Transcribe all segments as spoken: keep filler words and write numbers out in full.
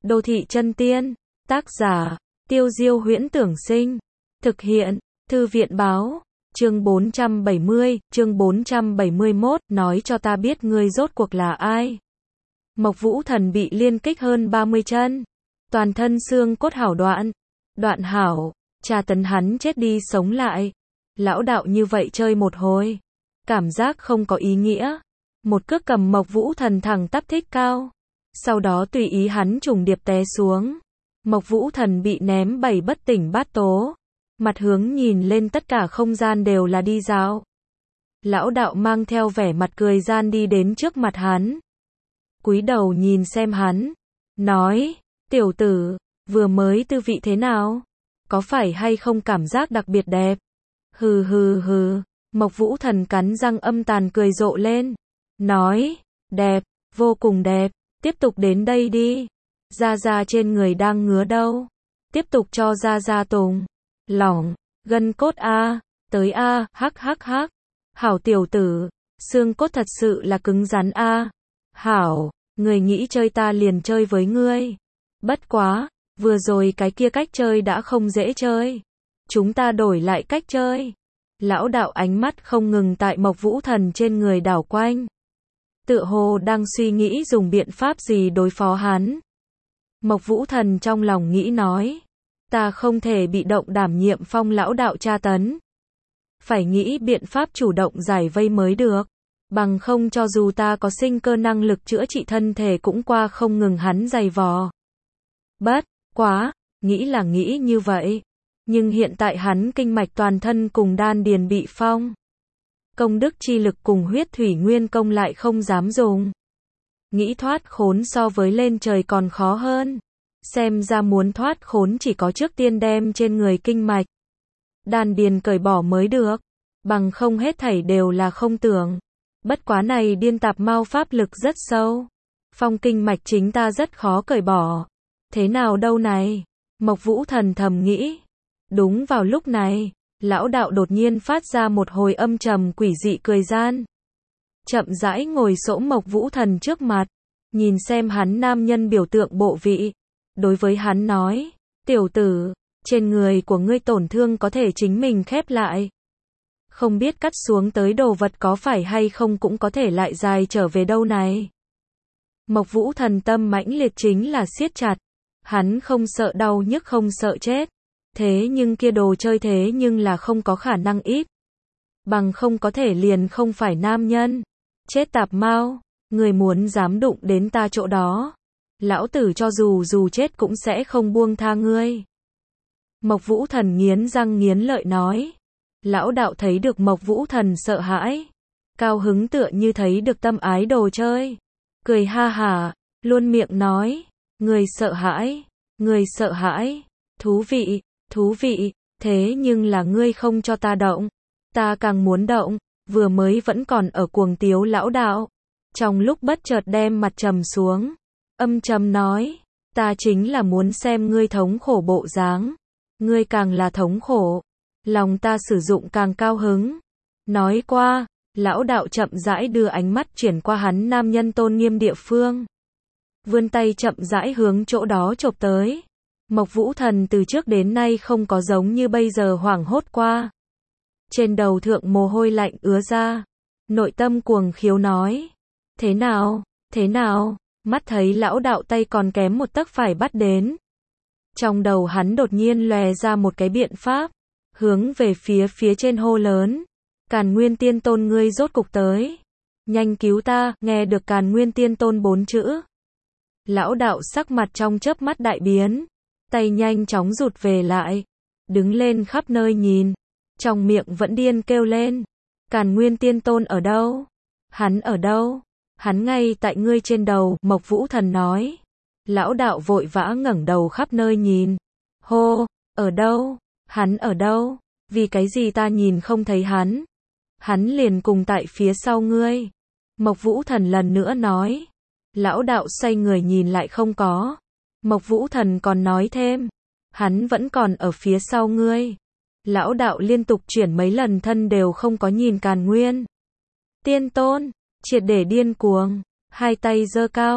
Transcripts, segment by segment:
Đô thị chân tiên, tác giả, Tiêu Diêu Huyễn Tưởng Sinh, thực hiện, Thư viện báo, chương bốn trăm bảy mươi, chương bốn trăm bảy mươi mốt, nói cho ta biết ngươi rốt cuộc là ai. Mộc Vũ Thần bị liên kích hơn ba mươi chân, toàn thân xương cốt hảo đoạn, đoạn hảo, tra tấn hắn chết đi sống lại. Lão đạo như vậy chơi một hồi, cảm giác không có ý nghĩa. Một cước cầm Mộc Vũ Thần thẳng tắp thích cao, sau đó tùy ý hắn trùng điệp té xuống. Mộc Vũ Thần bị ném bảy bất tỉnh bát tố, mặt hướng nhìn lên tất cả không gian đều là đi dạo. Lão đạo mang theo vẻ mặt cười gian đi đến trước mặt hắn, cúi đầu nhìn xem hắn, nói, tiểu tử, vừa mới tư vị thế nào? Có phải hay không cảm giác đặc biệt đẹp? Hừ hừ hừ, Mộc Vũ Thần cắn răng âm tàn cười rộ lên, nói, đẹp, vô cùng đẹp, tiếp tục đến đây đi. Gia Gia trên người đang ngứa đâu? Tiếp tục cho Gia Gia tùng, lỏng, gân cốt a, tới a, hắc hắc hắc. Hảo tiểu tử, xương cốt thật sự là cứng rắn a. Hảo, người nghĩ chơi ta liền chơi với ngươi. Bất quá, vừa rồi cái kia cách chơi đã không dễ chơi. Chúng ta đổi lại cách chơi. Lão đạo ánh mắt không ngừng tại Mộc Vũ Thần trên người đảo quanh, tựa hồ đang suy nghĩ dùng biện pháp gì đối phó hắn. Mộc Vũ Thần trong lòng nghĩ nói, ta không thể bị động đảm nhiệm Phong lão đạo tra tấn, phải nghĩ biện pháp chủ động giải vây mới được, bằng không cho dù ta có sinh cơ năng lực chữa trị thân thể cũng qua không ngừng hắn giày vò. Bất quá, nghĩ là nghĩ như vậy, nhưng hiện tại hắn kinh mạch toàn thân cùng đan điền bị phong, công đức chi lực cùng huyết thủy nguyên công lại không dám dùng. Nghĩ thoát khốn so với lên trời còn khó hơn. Xem ra muốn thoát khốn chỉ có trước tiên đem trên người kinh mạch, đan điền cởi bỏ mới được, bằng không hết thảy đều là không tưởng. Bất quá này điên tạp mao pháp lực rất sâu, phong kinh mạch chính ta rất khó cởi bỏ. Thế nào đâu này? Mộc Vũ Thần thầm nghĩ. Đúng vào lúc này, lão đạo đột nhiên phát ra một hồi âm trầm quỷ dị cười gian, chậm rãi ngồi xổm Mộc Vũ Thần trước mặt, nhìn xem hắn nam nhân biểu tượng bộ vị, đối với hắn nói, tiểu tử, trên người của ngươi tổn thương có thể chính mình khép lại, không biết cắt xuống tới đồ vật có phải hay không cũng có thể lại dài trở về đâu này. Mộc Vũ Thần tâm mãnh liệt chính là siết chặt, hắn không sợ đau nhức không sợ chết, thế nhưng kia đồ chơi thế nhưng là không có khả năng ít, bằng không có thể liền không phải nam nhân. Chết tạp mau, người muốn dám đụng đến ta chỗ đó, lão tử cho dù dù chết cũng sẽ không buông tha ngươi. Mộc Vũ Thần nghiến răng nghiến lợi nói. Lão đạo thấy được Mộc Vũ Thần sợ hãi, cao hứng tựa như thấy được tâm ái đồ chơi, cười ha hả, luôn miệng nói, người sợ hãi, người sợ hãi, thú vị, thú vị, thế nhưng là ngươi không cho ta động, ta càng muốn động. Vừa mới vẫn còn ở cuồng tiếu lão đạo, trong lúc bất chợt đem mặt trầm xuống, âm trầm nói, ta chính là muốn xem ngươi thống khổ bộ dáng, ngươi càng là thống khổ, lòng ta sử dụng càng cao hứng. Nói qua, lão đạo chậm rãi đưa ánh mắt chuyển qua hắn nam nhân tôn nghiêm địa phương, vươn tay chậm rãi hướng chỗ đó chộp tới. Mộc Vũ Thần từ trước đến nay không có giống như bây giờ hoảng hốt qua, trên đầu thượng mồ hôi lạnh ứa ra, nội tâm cuồng khiếu nói, thế nào, thế nào, mắt thấy lão đạo tay còn kém một tấc phải bắt đến. Trong đầu hắn đột nhiên lòe ra một cái biện pháp, hướng về phía phía trên hô lớn, Càn Nguyên Tiên Tôn ngươi rốt cục tới, nhanh cứu ta. Nghe được Càn Nguyên Tiên Tôn bốn chữ, lão đạo sắc mặt trong chớp mắt đại biến, tay nhanh chóng rụt về lại, đứng lên khắp nơi nhìn, trong miệng vẫn điên kêu lên, Càn Nguyên Tiên Tôn ở đâu? Hắn ở đâu? Hắn ngay tại ngươi trên đầu. Mộc Vũ Thần nói. Lão đạo vội vã ngẩng đầu khắp nơi nhìn, hô, ở đâu? Hắn ở đâu? Vì cái gì ta nhìn không thấy hắn? Hắn liền cùng tại phía sau ngươi. Mộc Vũ Thần lần nữa nói. Lão đạo xoay người nhìn lại không có. Mộc Vũ Thần còn nói thêm, hắn vẫn còn ở phía sau ngươi. Lão đạo liên tục chuyển mấy lần thân đều không có nhìn Càn Nguyên Tiên Tôn, triệt để điên cuồng, hai tay giơ cao,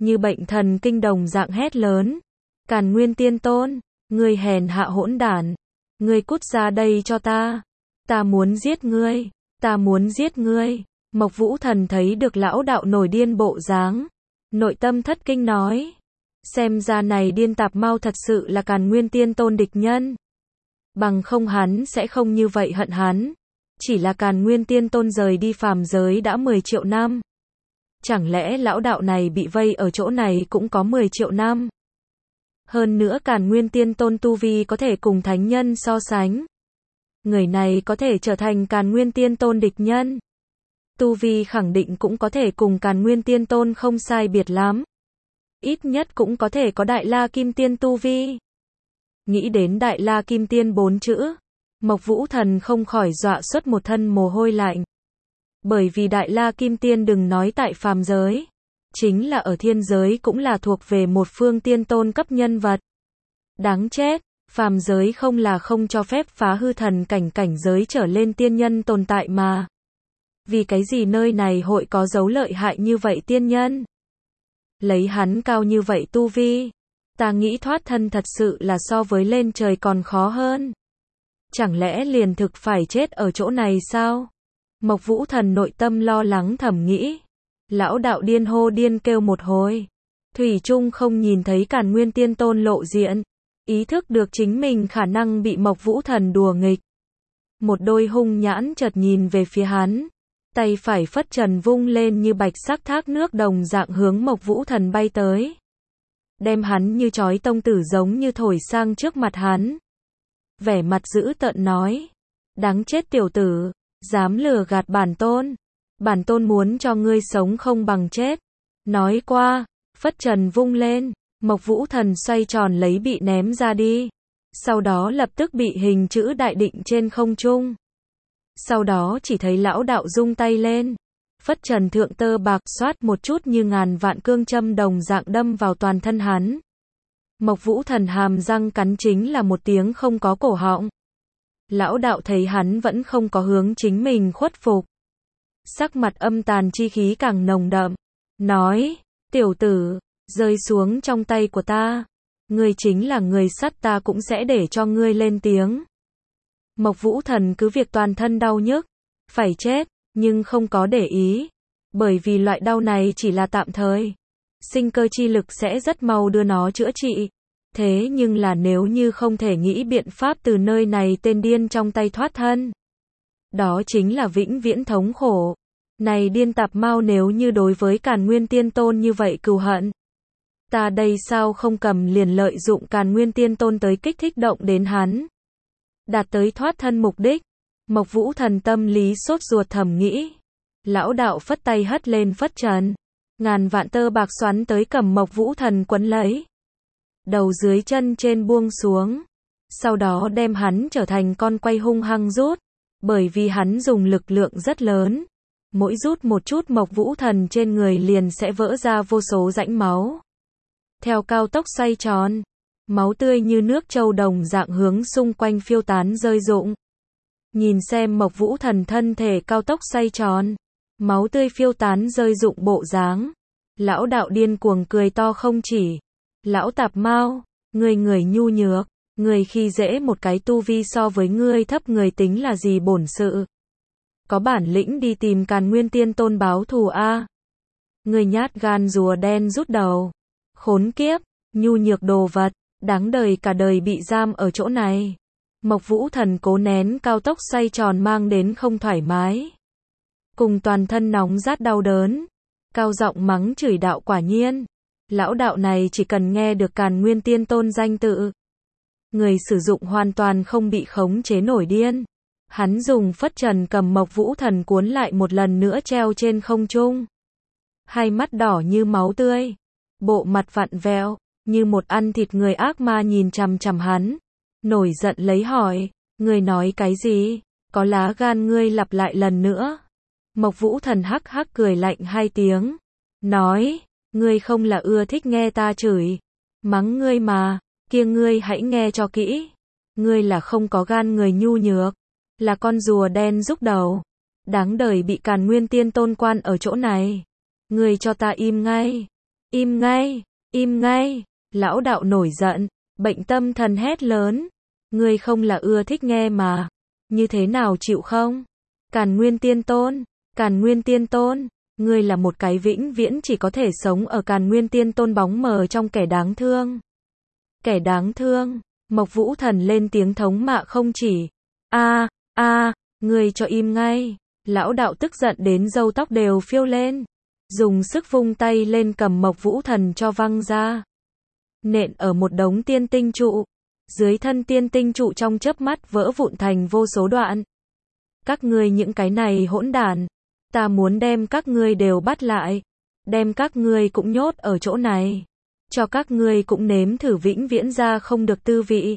như bệnh thần kinh đồng dạng hét lớn. Càn Nguyên Tiên Tôn, ngươi hèn hạ hỗn đản, ngươi cút ra đây cho ta, ta muốn giết ngươi, ta muốn giết ngươi. Mộc Vũ Thần thấy được lão đạo nổi điên bộ dáng, nội tâm thất kinh nói, xem ra này điên tạp mau thật sự là Càn Nguyên Tiên Tôn địch nhân. Bằng không hắn sẽ không như vậy hận hắn, chỉ là Càn Nguyên Tiên Tôn rời đi phàm giới đã mười triệu năm. Chẳng lẽ lão đạo này bị vây ở chỗ này cũng có mười triệu năm? Hơn nữa Càn Nguyên Tiên Tôn tu vi có thể cùng thánh nhân so sánh. Người này có thể trở thành Càn Nguyên Tiên Tôn địch nhân. Tu vi khẳng định cũng có thể cùng Càn Nguyên Tiên Tôn không sai biệt lắm. Ít nhất cũng có thể có Đại La Kim Tiên tu vi. Nghĩ đến Đại La Kim Tiên bốn chữ, Mộc Vũ Thần không khỏi dọa xuất một thân mồ hôi lạnh. Bởi vì Đại La Kim Tiên đừng nói tại phàm giới, chính là ở thiên giới cũng là thuộc về một phương tiên tôn cấp nhân vật. Đáng chết, phàm giới không là không cho phép phá hư thần cảnh cảnh giới trở lên tiên nhân tồn tại mà. Vì cái gì nơi này hội có dấu lợi hại như vậy tiên nhân? Lấy hắn cao như vậy tu vi, ta nghĩ thoát thân thật sự là so với lên trời còn khó hơn. Chẳng lẽ liền thực phải chết ở chỗ này sao? Mộc Vũ Thần nội tâm lo lắng thầm nghĩ. Lão đạo điên hô điên kêu một hồi. Thủy chung không nhìn thấy Càn Nguyên Tiên Tôn lộ diện. Ý thức được chính mình khả năng bị Mộc Vũ Thần đùa nghịch. Một đôi hung nhãn chợt nhìn về phía hắn. Tay phải phất trần vung lên như bạch sắc thác nước đồng dạng hướng Mộc Vũ Thần bay tới. Đem hắn như chói tông tử giống như thổi sang trước mặt hắn. Vẻ mặt dữ tợn nói. Đáng chết tiểu tử, dám lừa gạt bản tôn. Bản tôn muốn cho ngươi sống không bằng chết. Nói qua, phất trần vung lên, Mộc Vũ Thần xoay tròn lấy bị ném ra đi. Sau đó lập tức bị hình chữ đại định trên không trung. Sau đó chỉ thấy lão đạo rung tay lên. Phất trần thượng tơ bạc xoát một chút như ngàn vạn cương châm đồng dạng đâm vào toàn thân hắn. Mộc Vũ Thần hàm răng cắn chính là một tiếng không có cổ họng. Lão đạo thấy hắn vẫn không có hướng chính mình khuất phục. Sắc mặt âm tàn chi khí càng nồng đậm. Nói, tiểu tử, rơi xuống trong tay của ta. Ngươi chính là người sắt ta cũng sẽ để cho ngươi lên tiếng. Mộc Vũ Thần cứ việc toàn thân đau nhức, phải chết, nhưng không có để ý. Bởi vì loại đau này chỉ là tạm thời. Sinh cơ chi lực sẽ rất mau đưa nó chữa trị. Thế nhưng là nếu như không thể nghĩ biện pháp từ nơi này tên điên trong tay thoát thân. Đó chính là vĩnh viễn thống khổ. Này điên tạp mau nếu như đối với Càn Nguyên Tiên Tôn như vậy cừu hận. Ta đây sao không cầm liền lợi dụng Càn Nguyên Tiên Tôn tới kích thích động đến hắn. Đạt tới thoát thân mục đích. Mộc Vũ Thần tâm lý sốt ruột thầm nghĩ. Lão đạo phất tay hất lên phất trần. Ngàn vạn tơ bạc xoắn tới cầm Mộc Vũ Thần quấn lấy. Đầu dưới chân trên buông xuống. Sau đó đem hắn trở thành con quay hung hăng rút. Bởi vì hắn dùng lực lượng rất lớn. Mỗi rút một chút Mộc Vũ Thần trên người liền sẽ vỡ ra vô số rãnh máu. Theo cao tốc xoay tròn. Máu tươi như nước châu đồng dạng hướng xung quanh phiêu tán rơi rụng. Nhìn xem Mộc Vũ Thần thân thể cao tốc xoay tròn. Máu tươi phiêu tán rơi rụng bộ dáng. Lão đạo điên cuồng cười to không chỉ. Lão tạp mau, người người nhu nhược, người khi dễ một cái tu vi so với ngươi thấp người tính là gì bổn sự. Có bản lĩnh đi tìm Càn Nguyên Tiên Tôn báo thù a. Người nhát gan rùa đen rút đầu. Khốn kiếp, nhu nhược đồ vật, đáng đời cả đời bị giam ở chỗ này. Mộc Vũ Thần cố nén cao tốc xoay tròn mang đến không thoải mái. Cùng toàn thân nóng rát đau đớn. Cao giọng mắng chửi đạo quả nhiên. Lão đạo này chỉ cần nghe được Càn Nguyên Tiên Tôn danh tự. Người sử dụng hoàn toàn không bị khống chế nổi điên. Hắn dùng phất trần cầm Mộc Vũ Thần cuốn lại một lần nữa treo trên không trung. Hai mắt đỏ như máu tươi. Bộ mặt vặn vẹo, như một ăn thịt người ác ma nhìn chằm chằm hắn. Nổi giận lấy hỏi, ngươi nói cái gì? Có lá gan ngươi lặp lại lần nữa. Mộc Vũ Thần hắc hắc cười lạnh hai tiếng. Nói, ngươi không là ưa thích nghe ta chửi. Mắng ngươi mà, kia ngươi hãy nghe cho kỹ. Ngươi là không có gan người nhu nhược. Là con rùa đen rúc đầu. Đáng đời bị Càn Nguyên Tiên Tôn quan ở chỗ này. Ngươi cho ta im ngay. Im ngay, im ngay, lão đạo nổi giận, bệnh tâm thần hét lớn. Ngươi không là ưa thích nghe mà, như thế nào chịu không? Càn Nguyên Tiên Tôn, Càn Nguyên Tiên Tôn, ngươi là một cái vĩnh viễn chỉ có thể sống ở Càn Nguyên Tiên Tôn bóng mờ trong kẻ đáng thương. Kẻ đáng thương, Mộc Vũ Thần lên tiếng thống mạ không chỉ. A, a, ngươi cho im ngay. Lão đạo tức giận đến râu tóc đều phiêu lên, dùng sức vung tay lên cầm Mộc Vũ Thần cho văng ra. Nện ở một đống tiên tinh trụ, dưới thân tiên tinh trụ trong chớp mắt vỡ vụn thành vô số đoạn. Các ngươi những cái này hỗn đản, ta muốn đem các ngươi đều bắt lại, đem các ngươi cũng nhốt ở chỗ này, cho các ngươi cũng nếm thử vĩnh viễn ra không được tư vị.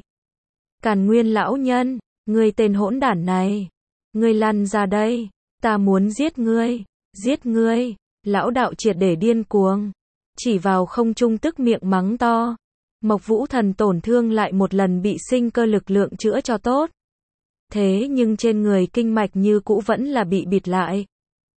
Càn Nguyên lão nhân, ngươi tên hỗn đản này, ngươi lăn ra đây, ta muốn giết ngươi, giết ngươi. Lão đạo triệt để điên cuồng, chỉ vào không trung tức miệng mắng to. Mộc Vũ Thần tổn thương lại một lần bị sinh cơ lực lượng chữa cho tốt. Thế nhưng trên người kinh mạch như cũ vẫn là bị bịt lại.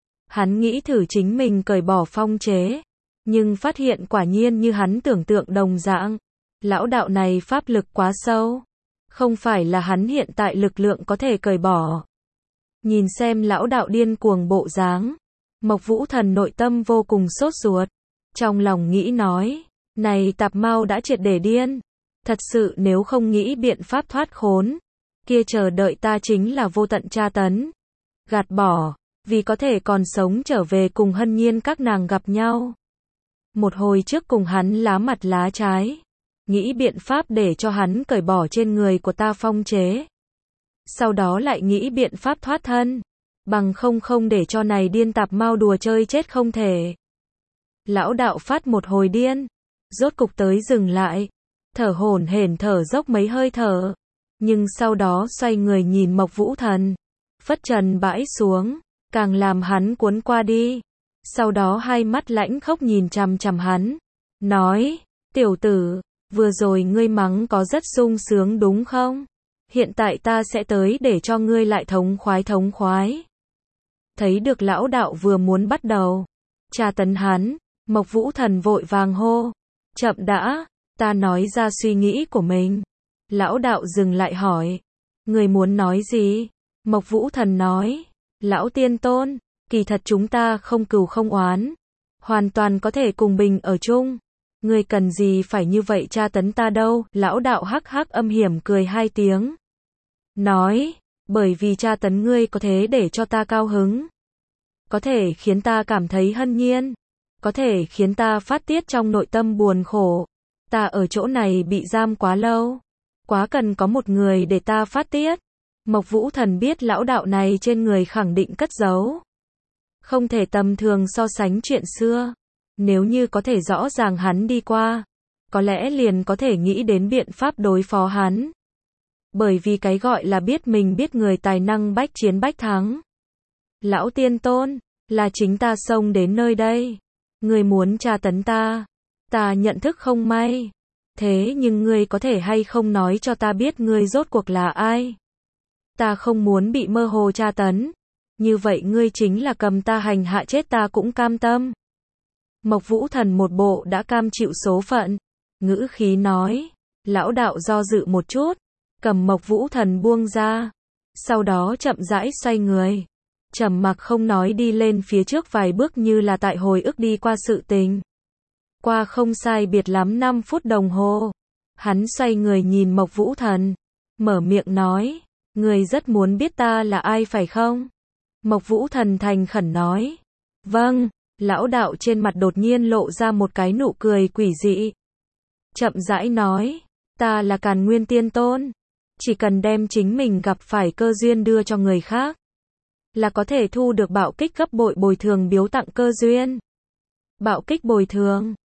Hắn nghĩ thử chính mình cởi bỏ phong chế, nhưng phát hiện quả nhiên như hắn tưởng tượng đồng dạng. Lão đạo này pháp lực quá sâu, không phải là hắn hiện tại lực lượng có thể cởi bỏ. Nhìn xem lão đạo điên cuồng bộ dáng, Mộc Vũ Thần nội tâm vô cùng sốt ruột, trong lòng nghĩ nói, này tạp mau đã triệt để điên, thật sự nếu không nghĩ biện pháp thoát khốn, kia chờ đợi ta chính là vô tận tra tấn, gạt bỏ, vì có thể còn sống trở về cùng Hân Nhiên các nàng gặp nhau. Một hồi trước cùng hắn lá mặt lá trái, nghĩ biện pháp để cho hắn cởi bỏ trên người của ta phong chế. Sau đó lại nghĩ biện pháp thoát thân, bằng không không để cho này điên tạp mau đùa chơi chết không thể. Lão đạo phát một hồi điên, rốt cục tới dừng lại, thở hổn hển thở dốc mấy hơi thở, nhưng sau đó xoay người nhìn Mộc Vũ Thần, phất trần bãi xuống, càng làm hắn cuốn qua đi. Sau đó hai mắt lãnh khốc nhìn chằm chằm hắn, nói, tiểu tử, vừa rồi ngươi mắng có rất sung sướng đúng không? Hiện tại ta sẽ tới để cho ngươi lại thống khoái thống khoái. Thấy được lão đạo vừa muốn bắt đầu tra tấn hắn, Mộc Vũ Thần vội vàng hô, chậm đã, ta nói ra suy nghĩ của mình. Lão đạo dừng lại hỏi, người muốn nói gì? Mộc Vũ Thần nói, lão tiên tôn, kỳ thật chúng ta không cừu không oán, hoàn toàn có thể cùng bình ở chung. Ngươi cần gì phải như vậy tra tấn ta đâu? Lão đạo hắc hắc âm hiểm cười hai tiếng, nói, bởi vì tra tấn ngươi có thể để cho ta cao hứng, có thể khiến ta cảm thấy hân nhiên, có thể khiến ta phát tiết trong nội tâm buồn khổ. Ta ở chỗ này bị giam quá lâu, quá cần có một người để ta phát tiết. Mộc Vũ Thần biết lão đạo này trên người khẳng định cất giấu không thể tầm thường so sánh chuyện xưa. Nếu như có thể rõ ràng hắn đi qua, có lẽ liền có thể nghĩ đến biện pháp đối phó hắn. Bởi vì cái gọi là biết mình biết người tài năng bách chiến bách thắng. Lão tiên tôn, là chính ta xông đến nơi đây. Ngươi muốn tra tấn ta, ta nhận thức không may. Thế nhưng ngươi có thể hay không nói cho ta biết ngươi rốt cuộc là ai? Ta không muốn bị mơ hồ tra tấn. Như vậy ngươi chính là cầm ta hành hạ chết ta cũng cam tâm. Mộc Vũ Thần một bộ đã cam chịu số phận, ngữ khí nói. Lão đạo do dự một chút, cầm Mộc Vũ Thần buông ra, sau đó chậm rãi xoay người, trầm mặc không nói đi lên phía trước vài bước như là tại hồi ức đi qua sự tình. Qua không sai biệt lắm năm phút đồng hồ, hắn xoay người nhìn Mộc Vũ Thần, mở miệng nói, người rất muốn biết ta là ai phải không? Mộc Vũ Thần thành khẩn nói, vâng. Lão đạo trên mặt đột nhiên lộ ra một cái nụ cười quỷ dị, chậm rãi nói, ta là Càn Nguyên Tiên Tôn, chỉ cần đem chính mình gặp phải cơ duyên đưa cho người khác, là có thể thu được bạo kích gấp bội bồi thường biếu tặng cơ duyên. Bạo kích bồi thường,